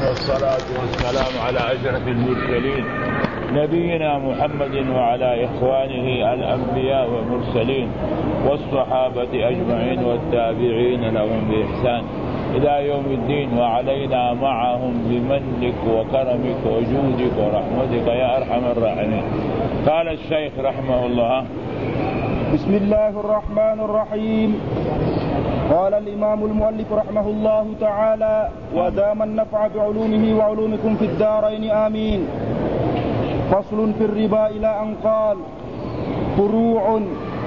والصلاة والسلام على أشرف المرسلين نبينا محمد وعلى إخوانه الأنبياء والمرسلين والصحابة أجمعين والتابعين لهم بإحسان إلى يوم الدين، وعلينا معهم بمنك وكرمك وجودك ورحمتك يا أرحم الراحمين. قال الشيخ رحمه الله: بسم الله الرحمن الرحيم. قال الإمام المؤلف رحمه الله تعالى: ودام النفع بعلومه وعلومكم في الدارين آمين. فصل في الربا إلى أن قال: فروع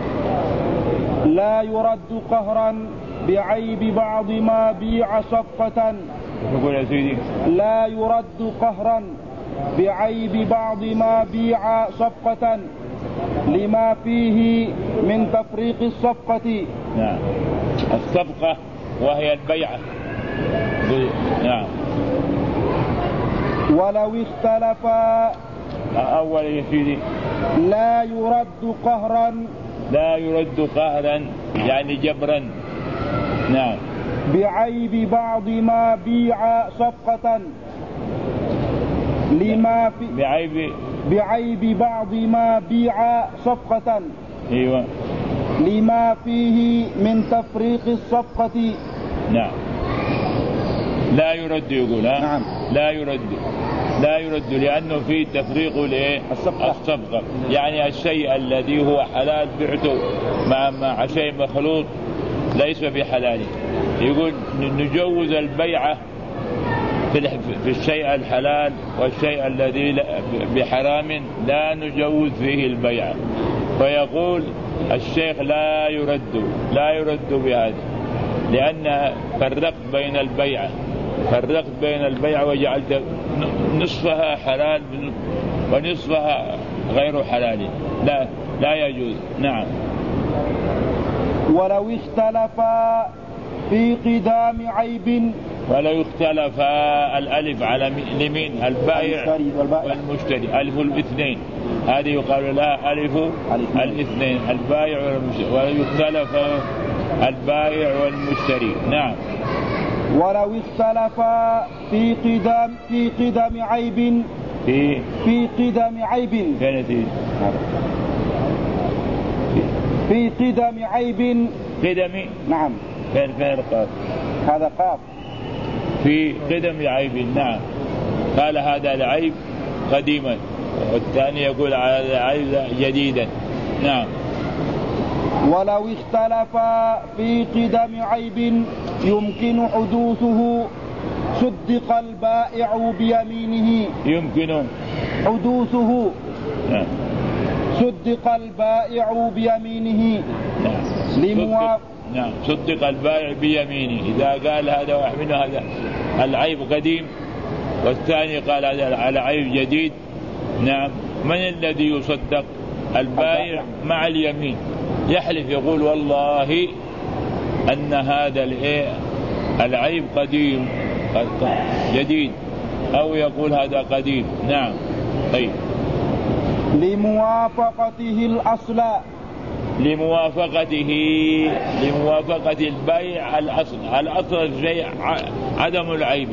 لا يرد قهرا بعيب بعض ما بيع صفقة. لا يرد قهرا بعيب بعض ما بيع صفقة لما فيه من تفريق الصفقة. نعم، الصفقة وهي البيعة. نعم. ولو اختلفا. أول يا سيدي: لا يرد قهرا. لا يرد قهرا يعني جبرا. نعم. بعيب بعض ما بيع صفقة لما في بعيب بعض ما بيع صفقة. ايوه. لما فيه من تفريق الصفقة. نعم. لا يرد يقول. نعم. لا يرد لأنه في تفريق الصفقة. يعني الشيء الذي هو حلال بعته مع شيء مخلوط ليس بحلال. يقول نجوز البيعة في الشيء الحلال، والشيء الذي بحرام لا نجوز فيه البيعة. فيقول الشيخ لا يرد بهذا، لأن فرقت بين البيعة وجعلت نصفها حلال ونصفها غير حلال. لا يجوز. نعم. ولو اختلفا في قدام عيب. ولو اختلف الألف على لمين؟ البائع والمشتري، ألف الاثنين، هذه يقال لها ألف الاثنين، البائع والمشتري. ولو اختلف البائع والمشتري. نعم. ولو اختلف في قدم عيب. في قدم عيب. في قدم عيب. قدم. نعم. فين القاف؟ هذا قاف. في قدم عيب. نعم. قال هذا العيب قديما، والثاني يقول على العيب جديدا. نعم. ولو اختلف في قدم عيب يمكن حدوثه صدق البائع بيمينه. يمكن حدوثه. نعم. صدق البائع بيمينه. نعم. نعم. صدق البائع بيمينه. إذا قال هذا واحد منه هذا العيب قديم، والثاني قال هذا العيب جديد. نعم. من الذي يصدق؟ البائع مع اليمين، يحلف يقول والله أن هذا العيب قديم جديد، أو يقول هذا قديم. نعم. طيب. لموافقته الأصل. لموافقة البيع الأصل الشيء عدم العيب.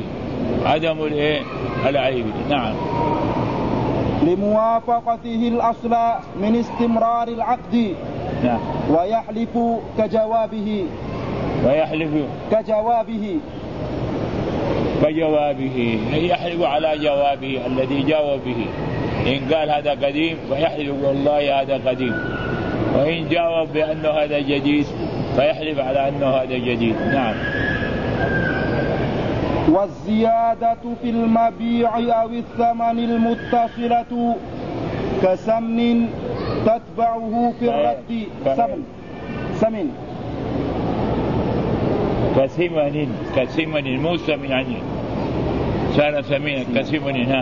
العيب. نعم. لموافقته الأصل من استمرار العقد. نعم. ويحلف كجوابه. يحلف على جوابه الذي جاوب به. إن قال هذا قديم فيحلف والله هذا قديم، وإن جاوب بأنه هذا جديد فيحلف على أنه هذا جديد. نعم. والزيادة في المبيع أو الثمن المتصلة كسمن تتبعه في الرد. سمن كسمن مو سمن، يعني صار سمين كسمن.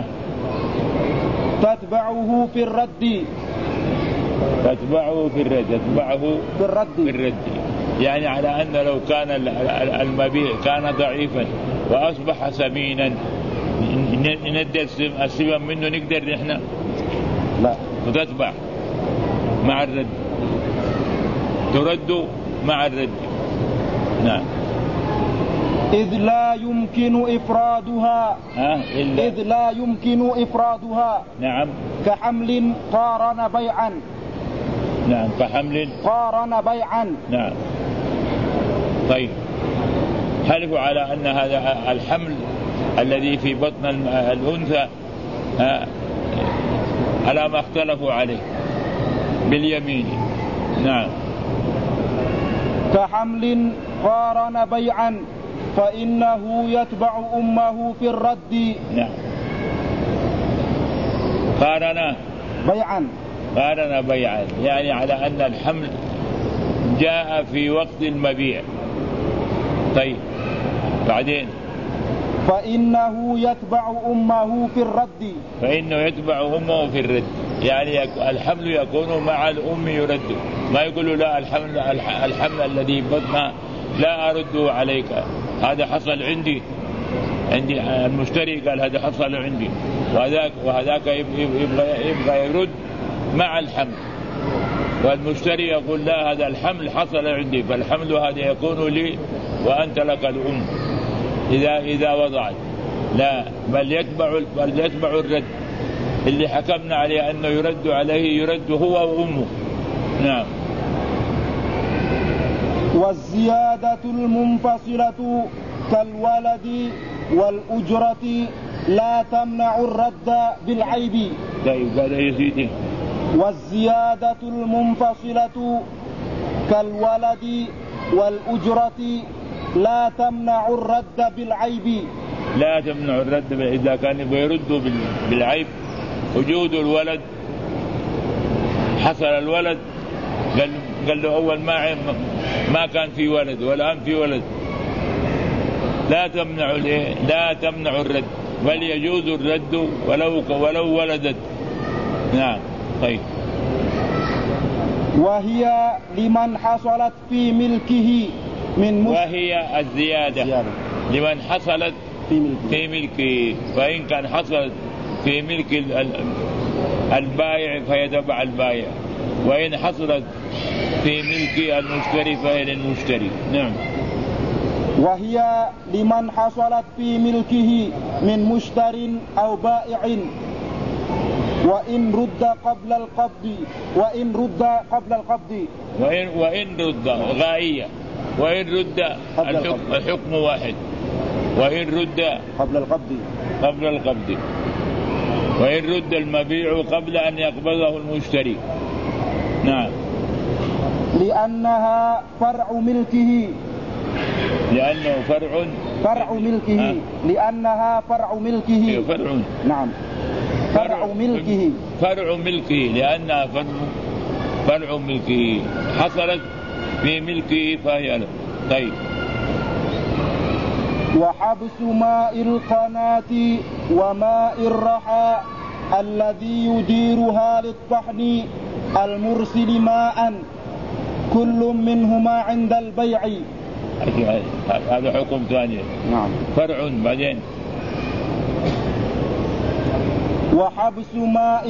تتبعه في الرد. تتبعه في الرد. يعني على أن لو كان المبيع كان ضعيفا وأصبح سمينا ندي السمن منه، نقدر نحن؟ لا. وتتبع مع الرد، ترد مع الرد. نعم. إذ لا يمكن يمكن إفرادها إذ لا يمكن إفرادها. نعم. كحمل قارن بيعا. نعم. كحمل قارن بيعا. نعم. طيب، حلفوا على أن هذا الحمل الذي في بطن الأنثى على ما اختلفوا عليه باليمين. نعم. كحمل قارن بيعا فإنه يتبع أمه في الرد. نعم. قارن بيعا يعني على أن الحمل جاء في وقت المبيع. طيب، بعدين فإنه يتبع أمه في الرد. فإنه يتبع أمه في الرد، يعني الحمل يكون مع الأم يرد، ما يقولوا لا الحمل الذي بطنها لا أرده عليك، هذا حصل عندي المشتري قال هذا حصل عندي، وهذاك يبغى يرد مع الحمل، والمشتري يقول لا هذا الحمل حصل عندي، فالحمل هذا يكون لي وأنت لك الأم إذا وضعت. لا، بل يتبع الرد اللي حكمنا عليه أنه يرد عليه، يرد هو وأمه. نعم. والزيادة المنفصلة كالولد والأجرة لا تمنع الرد بالعيب. طيب، هذا يزيد. والزيادة المنفصلة كالولد والأجرة لا تمنع الرد بالعيب. لا تمنع الرد إذا كان يردوا بالعيب. وجود الولد، حصل الولد قال له أول ما كان في ولد والآن في ولد، لا تمنع الرد، بل يجوز الرد ولو ولدت. نعم. طيب. وهي لمن حصلت في ملكه وهي الزيادة لمن حصلت في ملكه، فإن كان حصلت في ملك البائع فهي تبع البائع، وإن حصلت في ملك المشتري فهي للمشتري. نعم. وهي لمن حصلت في ملكه من مشتر أو بائع وإن رد قبل القبض وإن رد غائية، وإن رد الحكم واحد، وإن رد قبل القبض وإن رد المبيع قبل أن يقبضه المشتري. نعم. لأنها فرع ملكه. لأنه فرع ملكه. لأنها فرع ملكه. فرع. نعم. فرع ملكه لأنها فرع ملكه، حصلت في ملكه فهي له. طيب. وحبس ماء القناة وماء الرحى الذي يديرها للطحن المرسل ماء كل منهما عند البيع. هذا حكم ثاني. نعم. فرع. بعدين وحبس ماء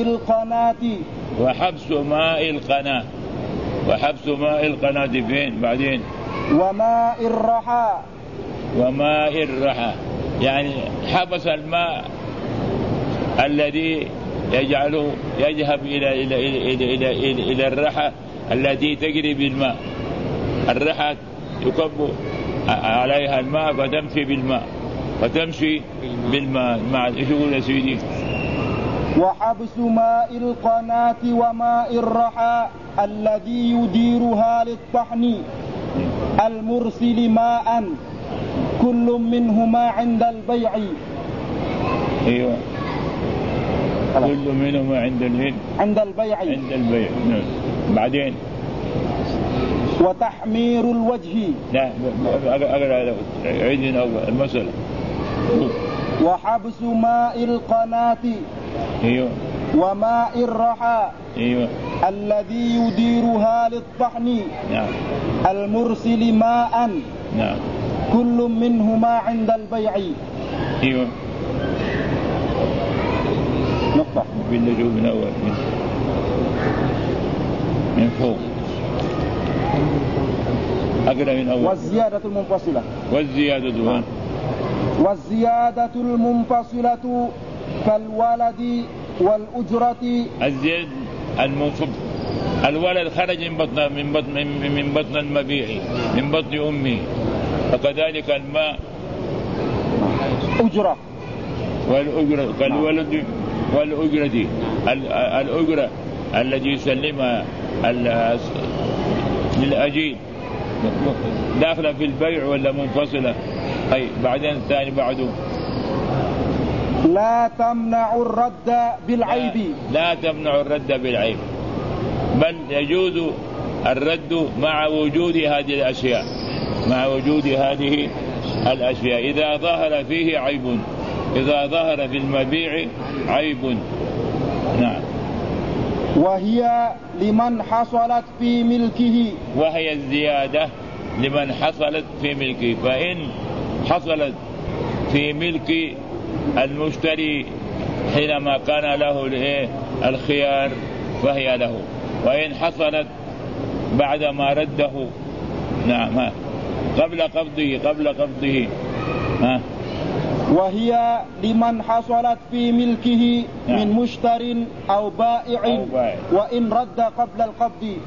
القناة فين؟ بعدين وماء الرحى يعني حبس الماء الذي يجعله يذهب إلى الرحى التي تجري بالماء. الرحى يكب عليها الماء فتمشي بالماء. ايش يقول يا سيدي؟ وحبس ماء القناة وماء الرحى الذي يديرها للطحن المرسل ماء كل منهما عند البيع. ايوه، كل منهما عند البيع. نعم. بعدين وتحمير الوجه. لا، أقرأ عيدنا المسألة. وحبس ماء القناة. ايوه. وماء الرحى. ايوه. الذي يديرها للطحن. نعم. المرسل ماء. نعم. كل منهما عند البيع. ايوه. نقطة باللجوء من أول من فوق. أقرأ من أول. والزيادة المنفصلة. والزيادة المنفصلة كالولد والأجرة. الزيادة الولد خرج من بطن المبيع من بطن أمه، فكذلك الماء أجرة والأجرة كالولد والأجرة. الأجرة التي يسلمها للأجير داخلة في البيع ولا منفصلة؟ أي بعدين الثاني بعده لا تمنع الرد بالعيب. لا تمنع الرد بالعيب، بل يجوز الرد مع وجود هذه الأشياء، مع وجود هذه الأشياء إذا ظهر فيه عيب، إذا ظهر في المبيع عيب. نعم. وهي لمن حصلت في ملكه. وهي الزيادة لمن حصلت في ملكه، فإن حصلت في ملك المشتري حينما كان له الخيار فهي له، وإن حصلت بعدما رده نعم قبل قبضه وهي لمن حصلت في ملكه من مشتر أو بائع وإن رد قبل القبض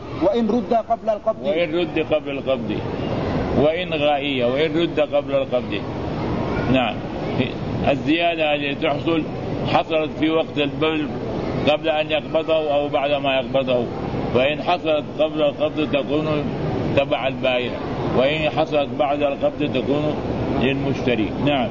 وإن غائية وإن رد قبل القبض. نعم. الزيادة التي تحصل حصلت في وقت البيع قبل أن يقبضه أو بعد ما يقبضه، وإن حصلت قبل القبض تكون تبع البائع، وإن حصلت بعد القبض تكون للمشتري. نعم.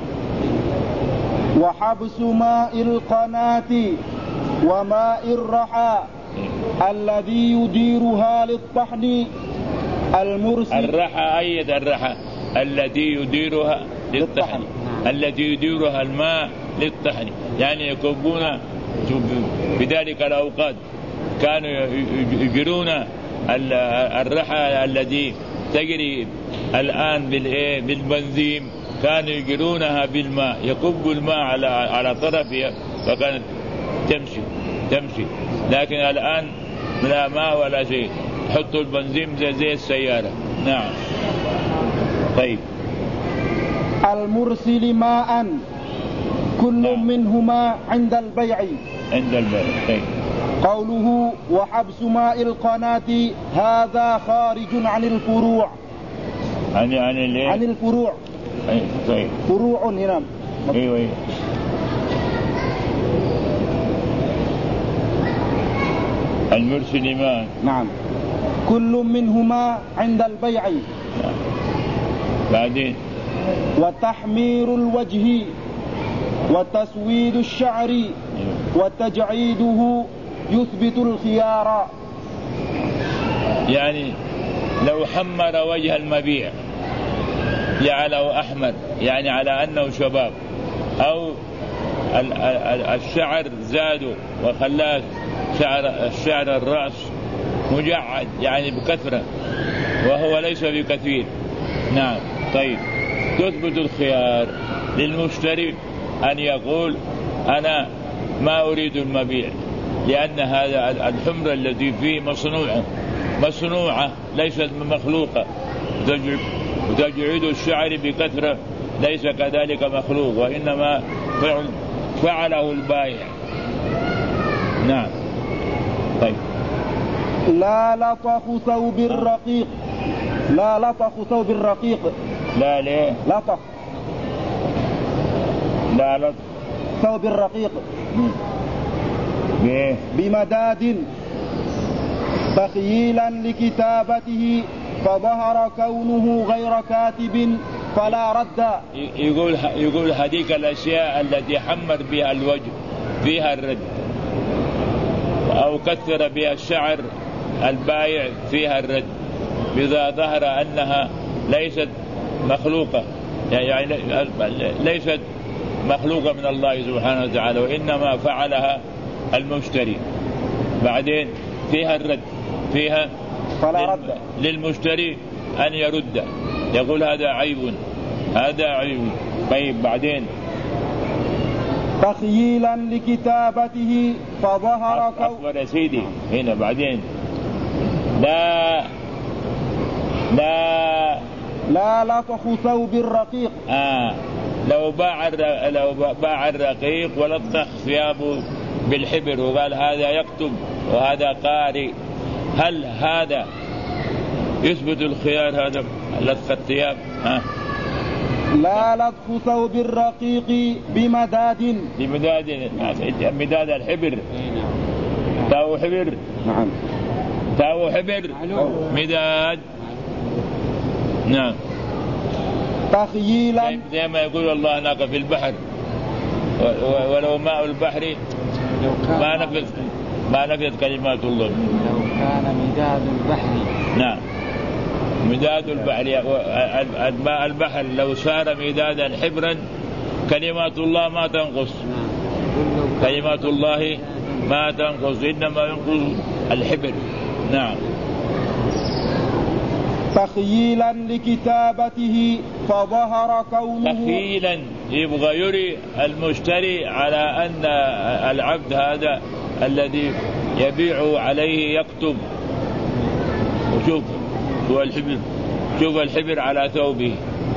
وحبس ماء القناة وماء الرحى الذي يديرها للطحن المرسل. الرحى التي يديرها للطحن، التي يديرها الماء للطحن، يعني يكبون في ذلك الأوقات كانوا يجرون الرحى التي تجري الآن بالبنزين، كانوا يجرونها بالماء، يكب الماء على طرفها فكانت تمشي. لكن الآن لا ماء ولا شيء، حطوا البنزين زي السيارة. نعم. طيب. المرسل ماء كل منهما عند البيع. طيب. قوله وحبس ماء القناة هذا خارج عن الفروع. عن الفروع. طيب. فروع هنا. ايوه. المرسل ماء. نعم. كل منهما عند البيع. بعدين وتحمير الوجه وتسويد الشعر وتجعيده يثبت الخيار. يعني لو حمر وجه المبيع جعله أحمر يعني على أنه شباب، أو الشعر زاده وخلاه الشعر الرأس مجعد يعني بكثرة وهو ليس بكثير. نعم. طيب. تثبت الخيار للمشتري أن يقول أنا ما أريد المبيع، لأن هذا الحمرة التي فيه مصنوعة ليست مخلوقة، وتجعيد الشعر بكثرة ليس كذلك مخلوق، وإنما فعله البائع. نعم. طيب. لا لطخ ثوب الرقيق. لا ليه؟ لطخ ثوب الرقيق بمداد تخييلا لكتابته فظهر كونه غير كاتب فلا رد. يقول هذيك الأشياء التي حمر بها الوجه فيها الرد، أو كثر بها الشعر البايع فيها الرد، إذا ظهر أنها ليست مخلوقة، يعني ليست مخلوقة من الله سبحانه وتعالى، وإنما فعلها المشتري. بعدين فيها الرد، فيها فلا رد للمشتري أن يرد، يقول هذا عيب. طيب. بعدين تخييلا لكتابته فظهر أصبر يا سيدي هنا. بعدين لا لطخ ثوب الرقيق. لو باع الرقيق ولطخ ثيابه بالحبر وقال هذا يكتب وهذا قارئ، هل هذا يثبت الخيار هذا لطخ الثياب؟ لا لطخ ثوب الرقيق بمداد مداد الحبر، تاو حبر، نعم تاو حبر مداد، نعم. تخييلا زي ما يقول الله هناك في البحر ولو ماء البحر ما نفذت كلمات الله. لو كان مداد البحر، نعم مداد البحر، ماء البحر لو صار مدادا حبرا كلمات الله ما تنقص، كلمات الله ما تنقص، إنما ينقص الحبر. نعم. تخييلا لكتابته فظهر كونه، تخييلا يبغى يري المشتري على أن العبد هذا الذي يبيع عليه يكتب. وشوف الحبر، شوف الحبر على ثوبه.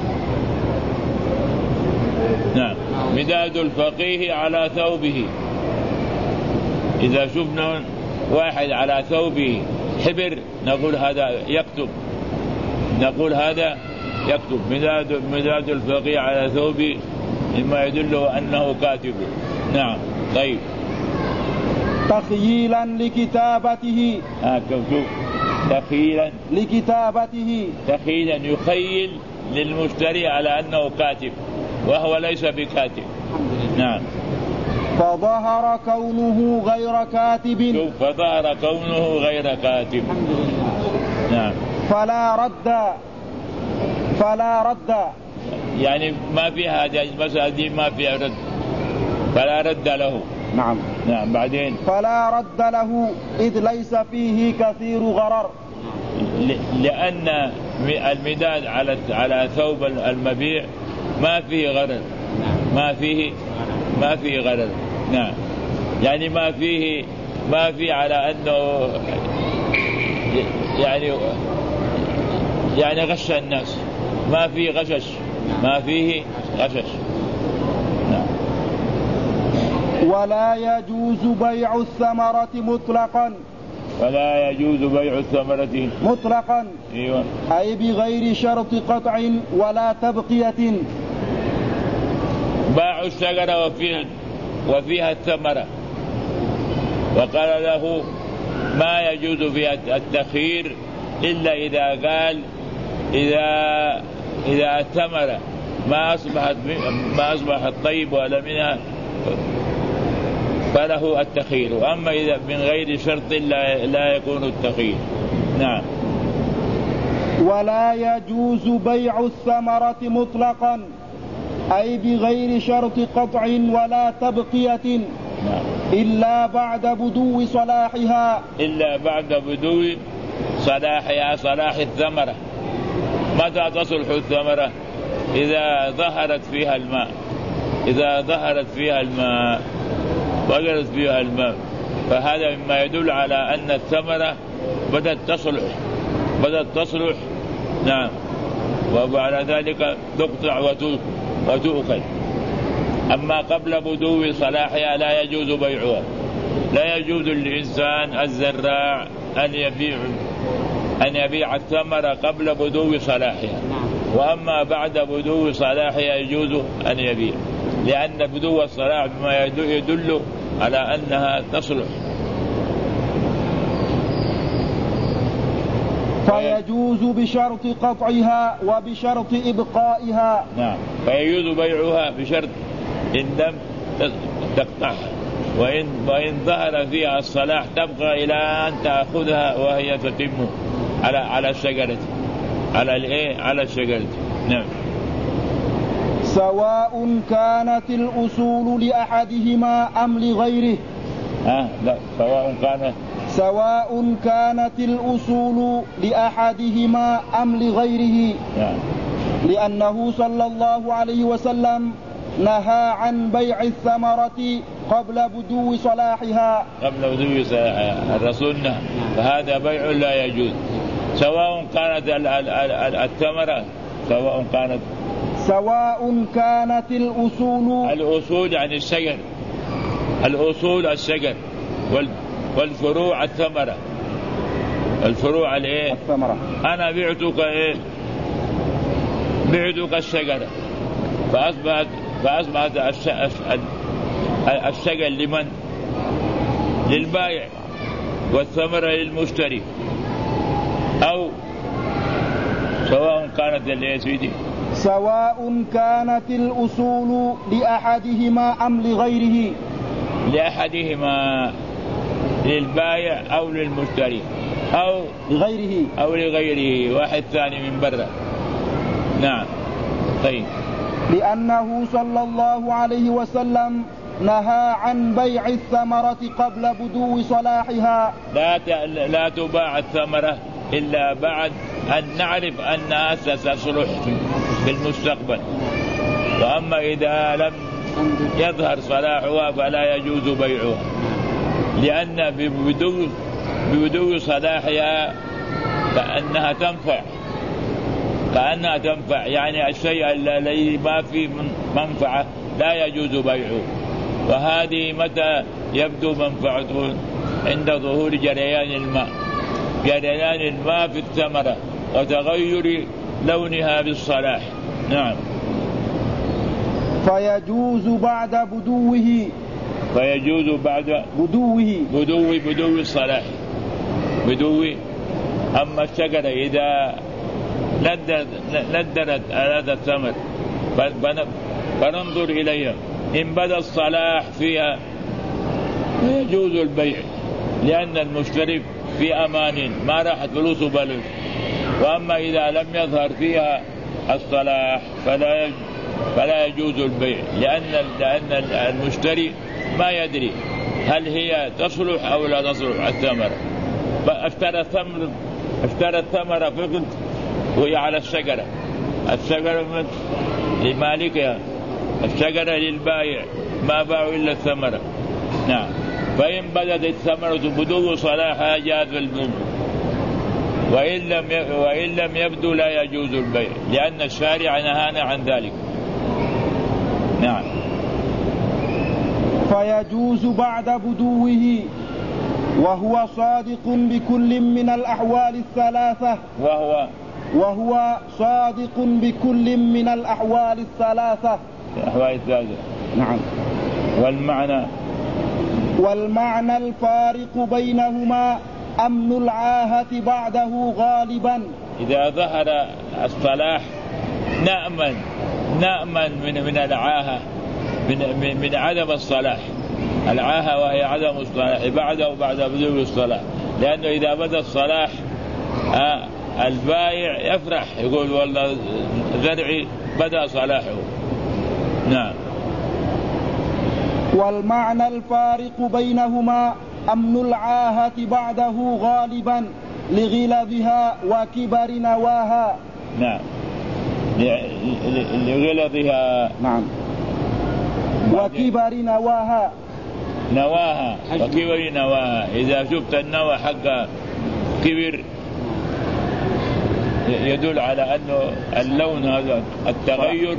نعم. مداد الفقيه على ثوبه، إذا شفنا واحد على ثوبه حبر نقول هذا يكتب، نقول هذا يكتب. مداد الفقيه على ثوبه مما يدله أنه كاتب. نعم. طيب. تخييلا لكتابته، شوف تخييلا لكتابته، تخييلا يخيل للمشتري على أنه كاتب وهو ليس بكاتب. نعم. فظهر كونه غير كاتب، شوف فظهر كونه غير كاتب. نعم. فلا رد يعني ما في هذه المسألة دي ما في رد، فلا رد له. نعم. نعم. بعدين فلا رد له إذ ليس فيه كثير غرر، لأن المداد على ثوب المبيع ما فيه غرر، ما فيه غرر. نعم. يعني ما فيه على أنه يعني غش الناس، ما فيه غشش، ما فيه غشش. نعم. ولا يجوز بيع الثمرة مطلقا، ولا يجوز بيع الثمرة مطلقا، أيوة. أي بغير شرط قطع ولا تبقية. باع الشجرة وفيها الثمرة وقال له ما يجوز فيها التخيير إلا إذا قال إذا الثمرة ما أصبحت طيب ولا منها فله التخيير، وأما إذا من غير شرط لا يكون التخيير. نعم. ولا يجوز بيع الثمرة مطلقا أي بغير شرط قطع ولا تبقية. نعم. إلا بعد بدو صلاحها، إلا بعد بدو صلاحها، صلاح الثمرة. متى تصلح الثمرة؟ إذا ظهرت فيها الماء، إذا ظهرت فيها الماء وجدت فيها الماء، فهذا مما يدل على أن الثمرة بدأت تصلح. نعم. وبعد ذلك تقطع وتؤكل. أما قبل بدو صلاحها لا يجوز بيعها، لا يجوز للإنسان الزراع أن يبيع الثمرة قبل بدو صلاحها، وأما بعد بدو صلاحها يجوز أن يبيع، لأن بدو الصلاح بما يدل على أنها تصلح. فيجوز بشرط قطعها وبشرط إبقائها. نعم. فيجوز بيعها بشرط إن لم تقطعها، وإن ظهر فيها الصلاح تبقى إلى أن تأخذها وهي تتم على الشجرة، على الشجرة. نعم. سواء كانت الأصول لأحدهما أم لغيره. لا، سواء كانت الأصول لأحدهما أم لغيره. لأنه صلى الله عليه وسلم نهى عن بيع الثمرة قبل بدو صلاحها. الرسول نهى، فهذا بيع لا يجوز. سواء كانت الثمرة، سواء كانت سواء كانت الأصول يعني الشجر، الأصول الشجر، والفروع الثمرة، الفروع الايه الثمرة. أنا بعتك ايه؟ بعتك الشجرة، فأصبحت الشجر لمن؟ للبائع، والثمرة للمشتري. أو سواء كانت يا سيدي، سواء كانت الأصول لأحدهما أم لغيره، لأحدهما، للبائع أو للمشتري أو لغيره واحد ثاني من برا. نعم. طيب. لأنه صلى الله عليه وسلم نهى عن بيع الثمرة قبل بدو صلاحها. لا تباع الثمرة إلا بعد أن نعرف أنها ستصلح في المستقبل. وأما إذا لم يظهر صلاحها فلا يجوز بيعها، لأن ببدو صلاحها كأنها تنفع، يعني الشيء الذي ما فيه منفعة لا يجوز بيعه. وهذه متى يبدو منفعته؟ عند ظهور جريان الماء في الثمرة وتغير لونها بالصلاح. نعم. فيجوز بعد بدوه، بدو الصلاح، أما الشجرة إذا ندرت هذا الثمر فننظر إليها، إن بدا الصلاح فيها يجوز البيع، لأن المشتري في أمان ما راحت فلوسه بلد. وأما إذا لم يظهر فيها الصلاح فلا يجوز البيع، لأن المشتري ما يدري هل هي تصلح أو لا تصلح الثمرة. اشترى الثمرة فقط وهي على الشجرة لمالكها، الشجرة للبائع، ما باعوا إلا الثمرة. نعم. فإن بدت الثمرة بدو صلاحها جاز البيع، وإن لم يبدو لا يجوز البيع، لأن الشارع نهانا عن ذلك. نعم. فيجوز بعد بدوه وهو صادق بكل من الأحوال الثلاثة، وهو صادق بكل من الأحوال الثلاثة. نعم. والمعنى الفارق بينهما أمن العاهة بعده غالبا. إذا ظهر الصلاح نأمن من العاهة، من عدم الصلاح. العاهة وهي عدم الصلاح بعد بدو الصلاح، لأنه إذا بدا الصلاح البائع يفرح، يقول والله زرعي بدا صلاحه. نعم. والمعنى الفارق بينهما أمن العاهة بعده غالبا لغلظها وكبر نواها. نعم. لغلظها. نعم. وكبر نواها وكبر نواها. إذا شفت النوى حق كبر يدل على أنه اللون هذا التغير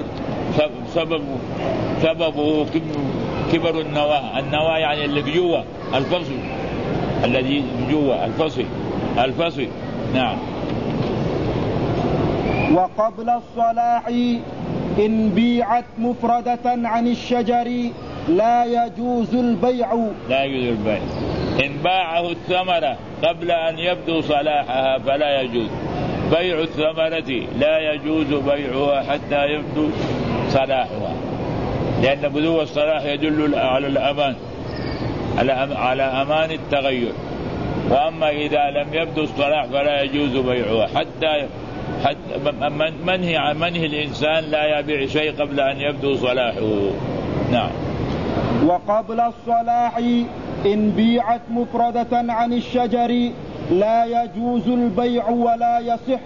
سببه كبر النواة يعني اللي بجوه الفصل، الذي بجوه الفصل. نعم. وقبل الصلاح إن بيعت مفردة عن الشجر لا يجوز البيع. إن باعه الثمرة قبل أن يبدو صلاحها فلا يجوز بيع الثمرة، لا يجوز بيعها حتى يبدو صلاحها، لأن بدو الصلاح يدل على الأمان، على أمان التغير. وأما إذا لم يبدو الصلاح فلا يجوز بيعها حتى منهي الإنسان لا يبيع شيء قبل أن يبدو صلاحه. نعم. وقبل الصلاح إن بيعت مفردة عن الشجر لا يجوز البيع ولا يصح.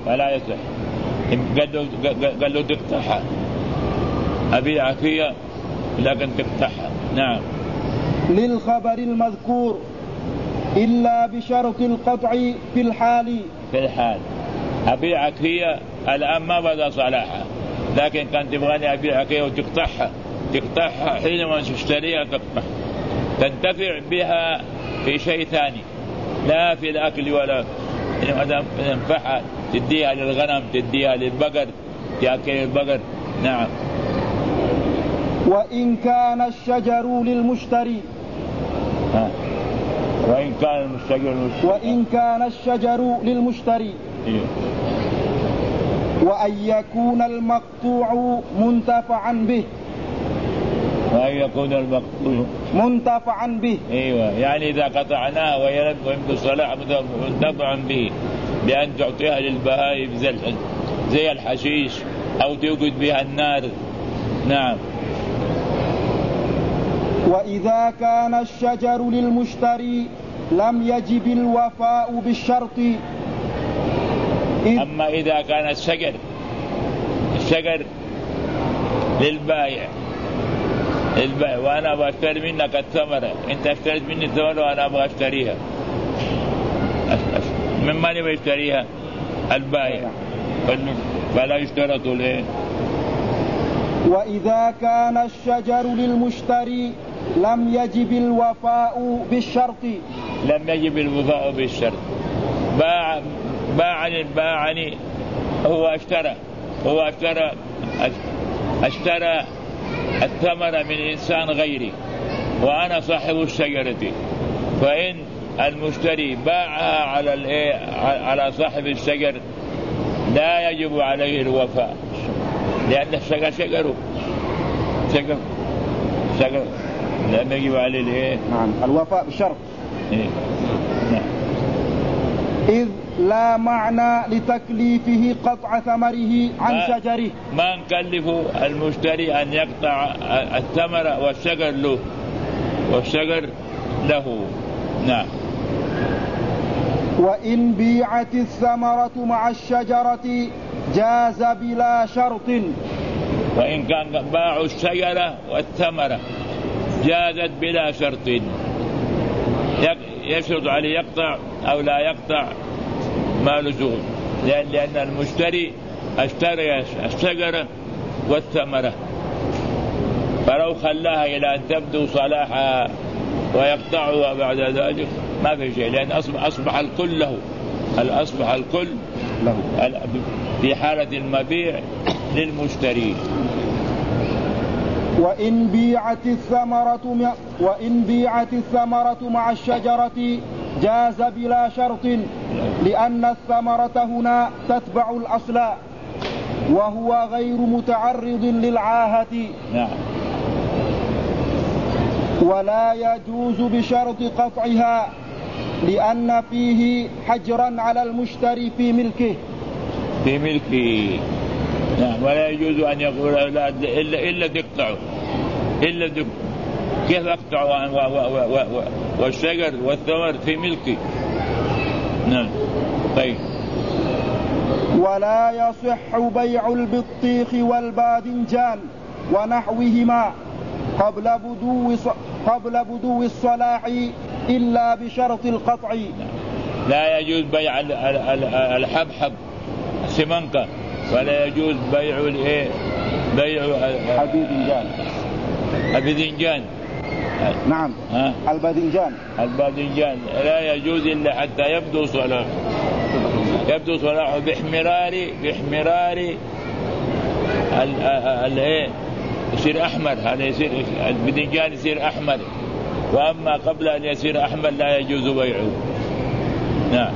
قال له تقطعها، أبيع فيها لكن تقطعها. نعم. للخبر المذكور إلا بشرط القطع في الحال. أبيعك هي الآن ما بدا صلاحها، لكن كان تبغاني أبيعك وتقطعها حينما تشتريها تقطعها، تنتفع بها في شيء ثاني لا في الأكل ولا تنفعها، تديها للغنم، تديها للبقر، تأكل البقر. نعم. وإن كان الشجر للمشتري وإن كان الشجر للمشتري وأن يكون المقطوع منتفعا به. وأن يكون المقطوع منتفعا به. أيوة، يعني إذا قطعناه ويبدو صلاح منتفعا به بأن تعطيها للبهائم زي الحشيش أو توقد بها النار. نعم. وإذا كان الشجر للمشتري لم يجب الوفاء بالشرط. أما إذا كان الشجر للبائع وأنا أبغى أشتري منك الثمرة، أنت اشتريت مني الثمرة وأنا أبغى أشتريها، من من يبغى يشتريها؟ البائع، فلا يشترط له. وإذا كان الشجر للمشتري لم يجب الوفاء بالشرط. لم يجب الوفاء بالشرط. باعني هو اشترى الثمرة من إنسان غيري وأنا صاحب الشجرة، فإن المشتري باعها على صاحب الشجر لا يجب عليه الوفاء، لأن الشجر شجر لا يجب عليه الوفاء بالشرط. نعم. إذ لا معنى لتكليفه قطع ثمره عن شجره. ما نكلف المشتري أن يقطع الثمرة والشجر له. نعم. وإن بيعت الثمرة مع الشجرة جاز بلا شرط. وإن كان باعوا الشجرة والثمرة جازت بلا شرط، يشرط عليه يقطع أو لا يقطع ما له شغل، لأن المشتري اشترى الشجرة والثمرة، فلو خلاها إلى أن تبدو صلاحها ويقطعها بعد ذلك ما في شيء، لأن أصبح الكل له. أصبح الكل له في حالة المبيع للمشتري. وإن بيعت الثمرة مع الشجرة جاز بلا شرط، لأن الثمرة هنا تتبع الأصل وهو غير متعرض للعاهة. نعم. ولا يجوز بشرط قطعها، لأن فيه حجرا على المشتري في ملكه. نعم. ولا يجوز أن يقول إلا تقطعه، كيف أقطع والشجر والثمر في ملكي. نعم. طيب. ولا يصح بيع البطيخ والباذنجان ونحوهما قبل بدو الصلاح إلا بشرط القطع. لا يجوز بيع الحبحب سمنكة، ولا يجوز بيع الباذنجان. نعم. الباذنجان لا يجوز إلا حتى يبدو صلاحه باحمرار يصير أحمر، هذا يصير الباذنجان يصير أحمر، وأما قبل أن يصير أحمر لا يجوز بيعه. نعم.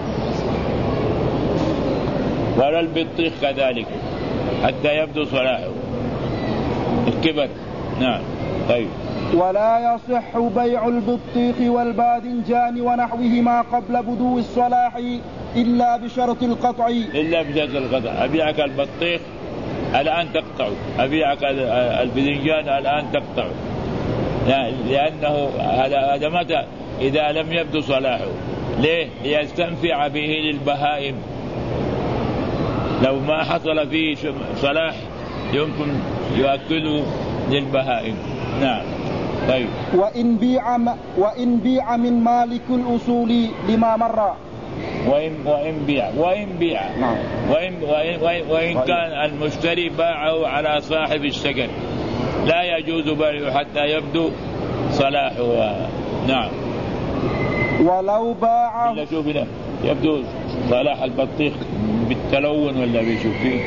ولا البطيخ كذلك حتى يبدو صلاحه الكبر. نعم. طيب. ولا يصح بيع البطيخ والباذنجان ونحوهما قبل بدو الصلاح إلا بشرط القطع. أبيعك البطيخ الآن تقطع، أبيعك الباذنجان الآن تقطع، لأنه هذا متى؟ إذا لم يبدو صلاحه. ليه؟ ليستنفع به للبهائم، لو ما حصل فيه صلاح يمكن يؤكله للبهائم. نعم. طيب. وإن بيع من مالك الأصول لما مر. وإن بيع نعم. وإن كان المشتري باعه على صاحب الشجر لا يجوز بيعه حتى يبدو صلاحه. نعم. ولو باعه إلا شوف هنا يبدو صلاح البطيخ بالتلون ولا بيشوف فيه.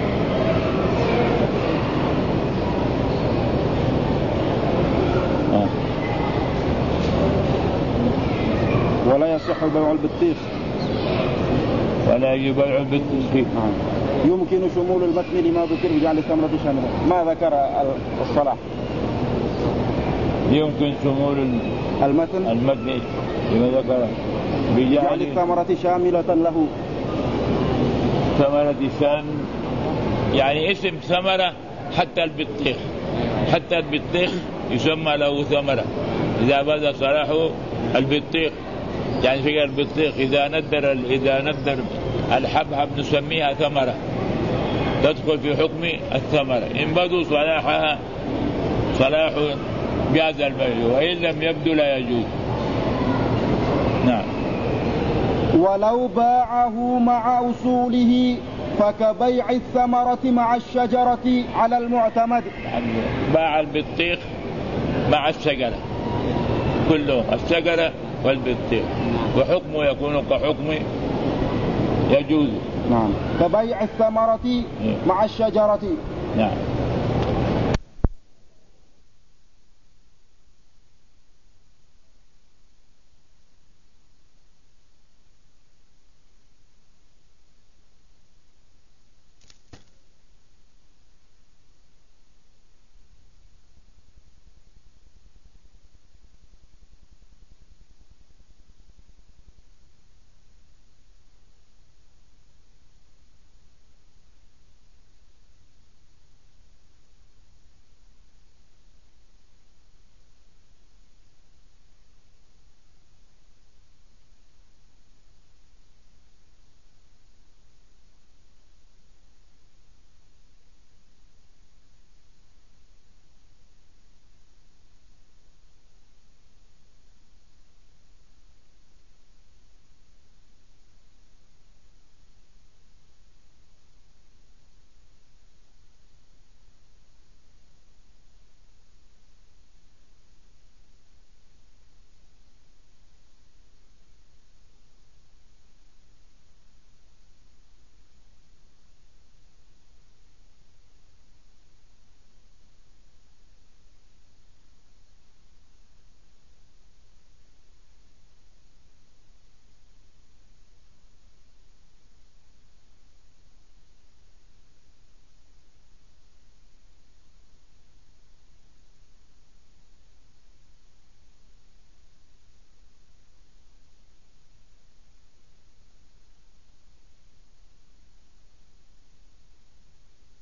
ولا يصح بيع البطيخ ولا يبيع البطيخ. يمكن شمول المتن لما ذكر بجعل الثمرة شاملة. ما ذكر الصلاح؟ يمكن شمول المتن لما ذكر بجعل الثمرة شاملة له. ثمرة شام يعني اسم ثمرة حتى البطيخ يسمى له ثمرة إذا بدأ صلاحه البطيخ. يعني في البطيخ إذا ندر الحبحب نسميها ثمرة تدخل في حكم الثمرة. إن بدوا صلاح جاز البيع وإن لم يبدو لا يجوز. نعم. ولو باعه مع أصوله فكبيع الثمرة مع الشجرة على المعتمد. باع البطيخ مع الشجرة كله الشجرة والبطيخ وحكمه يكون كحكم يجوز. نعم. كبيع الثمرة مع الشجرة. نعم.